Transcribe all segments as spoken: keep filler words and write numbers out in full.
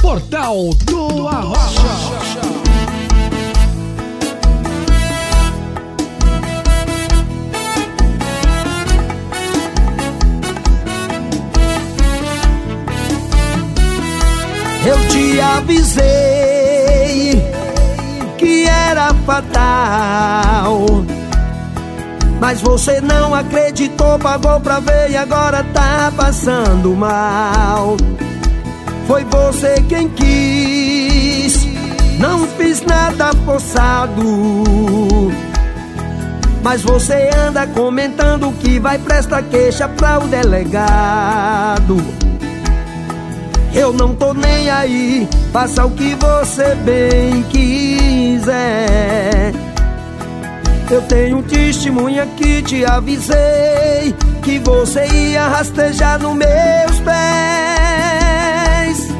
Portal do Arrocha. Eu te avisei que era fatal, mas você não acreditou, pagou pra ver e agora tá passando mal. Foi você quem quis, não fiz nada forçado, mas você anda comentando que vai prestar queixa pra o delegado. Eu não tô nem aí, faça o que você bem quiser. Eu tenho testemunha que te avisei que você ia rastejar nos meus pés.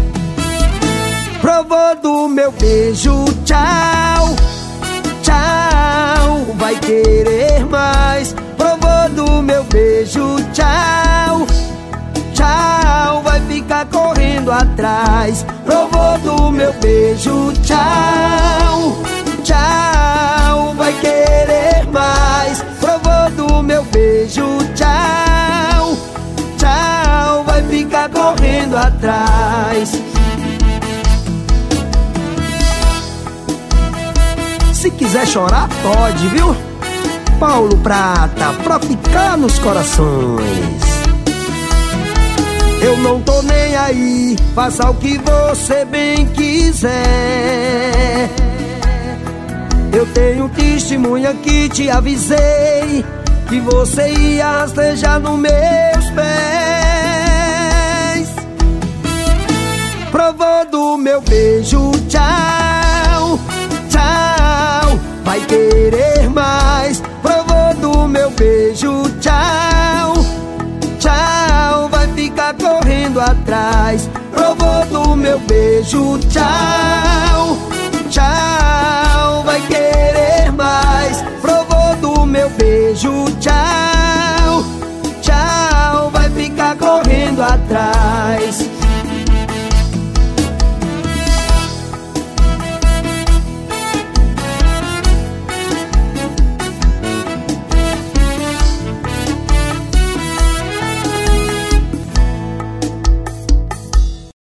Provou do meu beijo, tchau, tchau, vai querer mais. Provou do meu beijo, tchau, tchau, vai ficar correndo atrás. Provou do meu beijo, tchau, tchau, vai querer mais. Provou do meu beijo, tchau, tchau, vai ficar correndo atrás. Se quiser chorar, pode, viu? Paulo Prata, pra ficar nos corações. Eu não tô nem aí, faça o que você bem quiser. Eu tenho testemunha que te avisei que você ia rastejar nos meus pés. Provou do meu beijo, tchau, tchau, vai querer mais. Provou do meu beijo, tchau, tchau, vai ficar correndo atrás. Provou do meu beijo, tchau, tchau, vai querer mais. Provou do meu beijo, tchau,